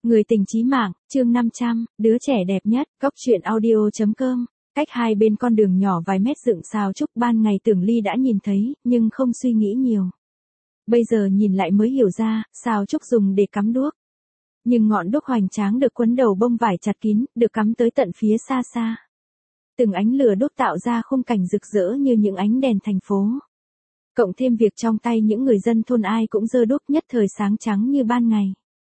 Người tình chí mạng, chương 500, đứa trẻ đẹp nhất, góc truyện audio.com. Cách hai bên con đường nhỏ vài mét dựng xào trúc ban ngày Tưởng Ly đã nhìn thấy, nhưng không suy nghĩ nhiều. Bây giờ nhìn lại mới hiểu ra, xào trúc dùng để cắm đuốc. Nhưng ngọn đuốc hoành tráng được quấn đầu bông vải chặt kín, được cắm tới tận phía xa xa. Từng ánh lửa đốt tạo ra khung cảnh rực rỡ như những ánh đèn thành phố. Cộng thêm việc trong tay những người dân thôn ai cũng giơ đuốc nhất thời sáng trắng như ban ngày.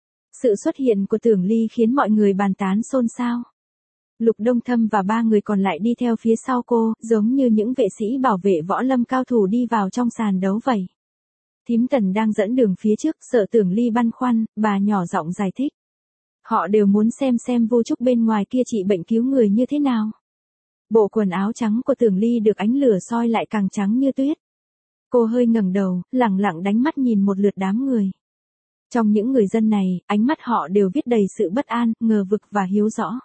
Sự xuất hiện của Tưởng Ly khiến mọi người bàn tán xôn xao. Lục Đông Thâm và ba người còn lại đi theo phía sau cô, giống như những vệ sĩ bảo vệ võ lâm cao thủ đi vào trong sàn đấu vậy. Thím Tần đang dẫn đường phía trước, sợ Tưởng Ly băn khoăn, bà nhỏ giọng giải thích. Họ đều muốn xem Vô Trúc bên ngoài kia trị bệnh cứu người như thế nào. Bộ quần áo trắng của Tưởng Ly được ánh lửa soi lại càng trắng như tuyết. Cô hơi ngẩng đầu, lẳng lặng đánh mắt nhìn một lượt đám người. Trong những người dân này, ánh mắt họ đều viết đầy sự bất an, ngờ vực và hiếu rõ.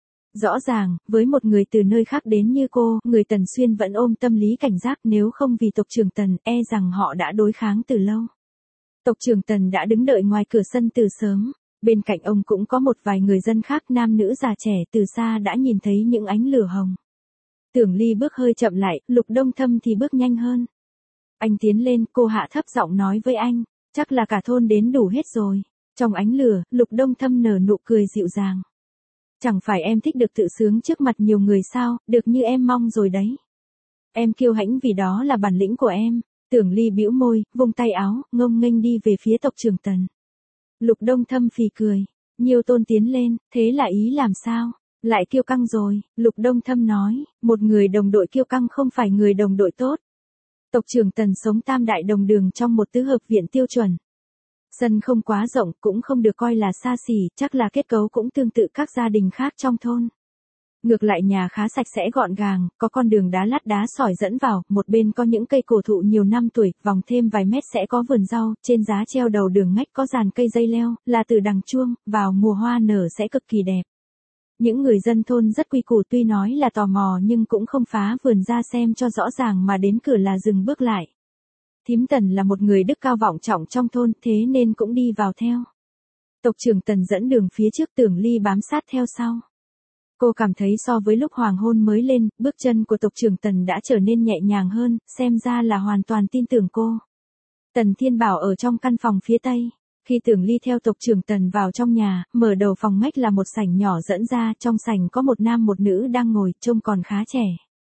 Rõ ràng, với một người từ nơi khác đến như cô, người Tần Xuyên vẫn ôm tâm lý cảnh giác, nếu không vì tộc trưởng Tần, e rằng họ đã đối kháng từ lâu. Tộc trưởng Tần đã đứng đợi ngoài cửa sân từ sớm. Bên cạnh ông cũng có một vài người dân khác, nam nữ già trẻ, từ xa đã nhìn thấy những ánh lửa hồng. Tưởng Ly bước hơi chậm lại, Lục Đông Thâm thì bước nhanh hơn. Anh tiến lên, cô hạ thấp giọng nói với anh, chắc là cả thôn đến đủ hết rồi. Trong ánh lửa, Lục Đông Thâm nở nụ cười dịu dàng. Chẳng phải em thích được tự sướng trước mặt nhiều người sao, được như em mong rồi đấy. Em kiêu hãnh vì đó là bản lĩnh của em. Tưởng Ly bĩu môi, vung tay áo, ngông nghênh đi về phía tộc trưởng Tần. Lục Đông Thâm phì cười. Nhiêu Tôn tiến lên, thế là ý làm sao? Lại kiêu căng rồi, Lục Đông Thâm nói, một người đồng đội kiêu căng không phải người đồng đội tốt. Tộc trưởng Tần sống tam đại đồng đường trong một tứ hợp viện tiêu chuẩn. Sân không quá rộng, cũng không được coi là xa xỉ, chắc là kết cấu cũng tương tự các gia đình khác trong thôn. Ngược lại nhà khá sạch sẽ gọn gàng, có con đường đá lát đá sỏi dẫn vào, một bên có những cây cổ thụ nhiều năm tuổi, vòng thêm vài mét sẽ có vườn rau, trên giá treo đầu đường ngách có dàn cây dây leo, là từ đằng chuông, vào mùa hoa nở sẽ cực kỳ đẹp. Những người dân thôn rất quy củ, tuy nói là tò mò nhưng cũng không phá vườn ra xem cho rõ ràng mà đến cửa là dừng bước lại. Thím Tần là một người đức cao vọng trọng trong thôn, thế nên cũng đi vào theo. Tộc trưởng Tần dẫn đường phía trước, Tưởng Ly bám sát theo sau. Cô cảm thấy so với lúc hoàng hôn mới lên, bước chân của tộc trưởng Tần đã trở nên nhẹ nhàng hơn, xem ra là hoàn toàn tin tưởng cô. Tần Thiên Bảo ở trong căn phòng phía tây. Khi Tưởng Ly theo tộc trưởng Tần vào trong nhà, mở đầu phòng ngách là một sảnh nhỏ dẫn ra, trong sảnh có một nam một nữ đang ngồi, trông còn khá trẻ.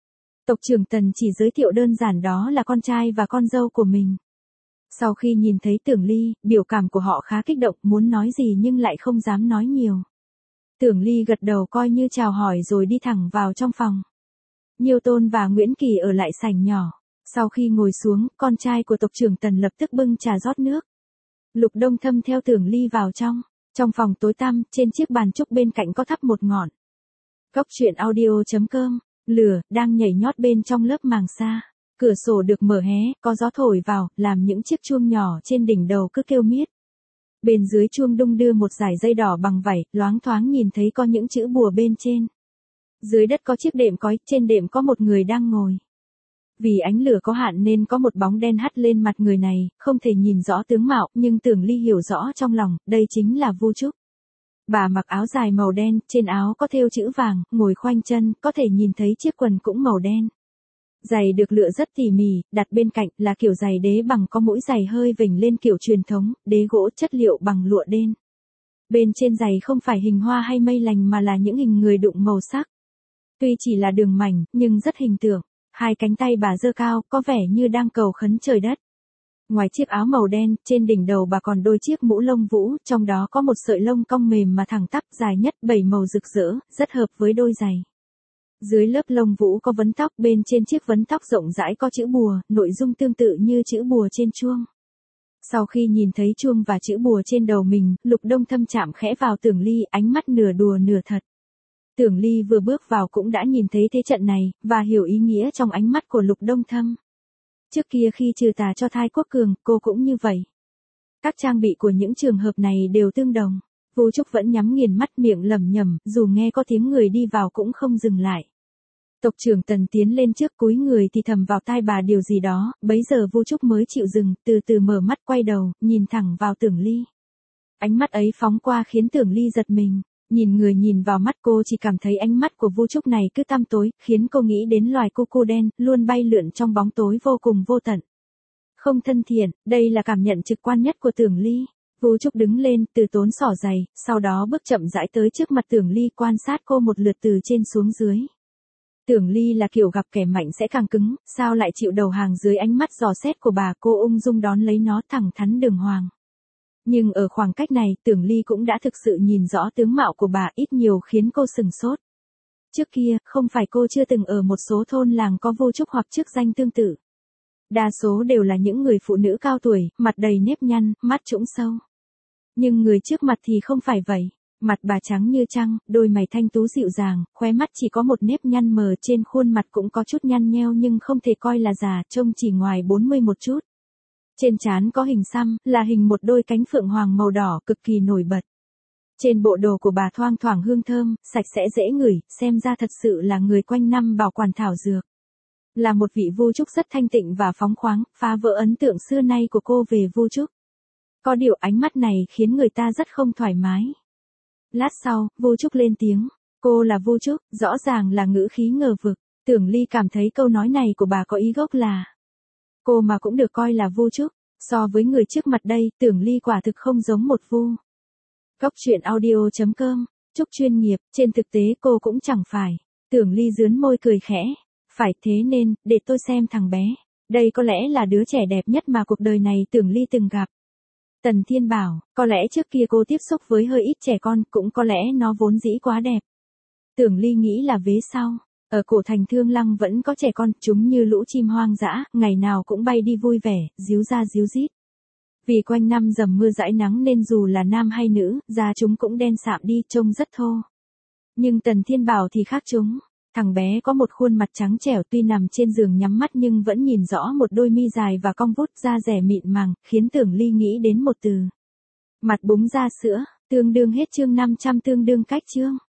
Tộc trưởng Tần chỉ giới thiệu đơn giản đó là con trai và con dâu của mình. Sau khi nhìn thấy Tưởng Ly, biểu cảm của họ khá kích động, muốn nói gì nhưng lại không dám nói nhiều. Tưởng Ly gật đầu coi như chào hỏi rồi đi thẳng vào trong phòng. Nhiêu Tôn và Nguyễn Kỳ ở lại sảnh nhỏ. Sau khi ngồi xuống, con trai của tộc trưởng Tần lập tức bưng trà rót nước. Lục Đông Thâm theo Tưởng Ly vào trong. Trong phòng tối tăm, trên chiếc bàn trúc bên cạnh có thắp một ngọn. Góc truyện audio.com. Lửa, đang nhảy nhót bên trong lớp màng sa. Cửa sổ được mở hé, có gió thổi vào, làm những chiếc chuông nhỏ trên đỉnh đầu cứ kêu miết. Bên dưới chuông đung đưa một dải dây đỏ bằng vảy, loáng thoáng nhìn thấy có những chữ bùa bên trên. Dưới đất có chiếc đệm cói, trên đệm có một người đang ngồi. Vì ánh lửa có hạn nên có một bóng đen hắt lên mặt người này, không thể nhìn rõ tướng mạo, nhưng Tưởng Ly hiểu rõ trong lòng, đây chính là Vô Trúc. Bà mặc áo dài màu đen, trên áo có thêu chữ vàng, ngồi khoanh chân, có thể nhìn thấy chiếc quần cũng màu đen. Giày được lựa rất tỉ mỉ, đặt bên cạnh là kiểu giày đế bằng có mũi giày hơi vểnh lên kiểu truyền thống, đế gỗ chất liệu bằng lụa đen. Bên trên giày không phải hình hoa hay mây lành mà là những hình người đụng màu sắc. Tuy chỉ là đường mảnh, nhưng rất hình tượng. Hai cánh tay bà giơ cao, có vẻ như đang cầu khấn trời đất. Ngoài chiếc áo màu đen, trên đỉnh đầu bà còn đôi chiếc mũ lông vũ, trong đó có một sợi lông cong mềm mà thẳng tắp, dài nhất, 7 màu rực rỡ, rất hợp với đôi giày. Dưới lớp lông vũ có vấn tóc, bên trên chiếc vấn tóc rộng rãi có chữ bùa, nội dung tương tự như chữ bùa trên chuông. Sau khi nhìn thấy chuông và chữ bùa trên đầu mình, Lục Đông Thâm chạm khẽ vào Tưởng Ly, ánh mắt nửa đùa nửa thật. Tưởng Ly vừa bước vào cũng đã nhìn thấy thế trận này, và hiểu ý nghĩa trong ánh mắt của Lục Đông Thâm. Trước kia khi trừ tà cho Thai Quốc Cường, cô cũng như vậy. Các trang bị của những trường hợp này đều tương đồng. Vô Trúc vẫn nhắm nghiền mắt, miệng lẩm nhẩm, dù nghe có tiếng người đi vào cũng không dừng lại. Tộc trưởng Tần tiến lên trước, cúi người thì thầm vào tai bà điều gì đó, bấy giờ Vô Trúc mới chịu dừng, từ từ mở mắt quay đầu, nhìn thẳng vào Tưởng Ly. Ánh mắt ấy phóng qua khiến Tưởng Ly giật mình. Nhìn người nhìn vào mắt cô chỉ cảm thấy ánh mắt của Vu Trúc này cứ tăm tối, khiến cô nghĩ đến loài cu cu đen, luôn bay lượn trong bóng tối vô cùng vô tận. Không thân thiện, đây là cảm nhận trực quan nhất của Tưởng Ly. Vu Trúc đứng lên, từ tốn xỏ giày, sau đó bước chậm rãi tới trước mặt Tưởng Ly quan sát cô một lượt từ trên xuống dưới. Tưởng Ly là kiểu gặp kẻ mạnh sẽ càng cứng, sao lại chịu đầu hàng dưới ánh mắt dò xét của bà, cô ung dung đón lấy nó thẳng thắn đường hoàng. Nhưng ở khoảng cách này, Tưởng Ly cũng đã thực sự nhìn rõ tướng mạo của bà, ít nhiều khiến cô sừng sốt. Trước kia, không phải cô chưa từng ở một số thôn làng có Vu Trúc hoặc chức danh tương tự. Đa số đều là những người phụ nữ cao tuổi, mặt đầy nếp nhăn, mắt trũng sâu. Nhưng người trước mặt thì không phải vậy. Mặt bà trắng như trăng, đôi mày thanh tú dịu dàng, khóe mắt chỉ có một nếp nhăn mờ, trên khuôn mặt cũng có chút nhăn nheo nhưng không thể coi là già, trông chỉ ngoài 40 một chút. Trên trán có hình xăm, là hình một đôi cánh phượng hoàng màu đỏ, cực kỳ nổi bật. Trên bộ đồ của bà thoang thoảng hương thơm, sạch sẽ dễ ngửi, xem ra thật sự là người quanh năm bảo quản thảo dược. Là một vị Vu Trúc rất thanh tịnh và phóng khoáng, phá vỡ ấn tượng xưa nay của cô về Vu Trúc. Có điều ánh mắt này khiến người ta rất không thoải mái. Lát sau, Vu Trúc lên tiếng. Cô là Vu Trúc, rõ ràng là ngữ khí ngờ vực. Tưởng Ly cảm thấy câu nói này của bà có ý gốc là cô mà cũng được coi là Vu Trúc. So với người trước mặt đây, Tưởng Ly quả thực không giống một Vu. Góc truyện audio.com. Trúc chuyên nghiệp, trên thực tế cô cũng chẳng phải. Tưởng Ly dướn môi cười khẽ. Phải thế nên, để tôi xem thằng bé. Đây có lẽ là đứa trẻ đẹp nhất mà cuộc đời này Tưởng Ly từng gặp. Tần Thiên bảo, có lẽ trước kia cô tiếp xúc với hơi ít trẻ con, cũng có lẽ nó vốn dĩ quá đẹp. Tưởng Ly nghĩ là vế sau. Ở cổ thành Thương Lăng vẫn có trẻ con, chúng như lũ chim hoang dã, ngày nào cũng bay đi vui vẻ, díu ra díu dít. Vì quanh năm dầm mưa dãi nắng nên dù là nam hay nữ, da chúng cũng đen sạm đi, trông rất thô. Nhưng Tần Thiên bảo thì khác chúng. Thằng bé có một khuôn mặt trắng trẻo, tuy nằm trên giường nhắm mắt nhưng vẫn nhìn rõ một đôi mi dài và cong vút, da dẻ mịn màng, khiến Tưởng Ly nghĩ đến một từ. Mặt búng ra sữa, tương đương hết chương 500 tương đương cách chương.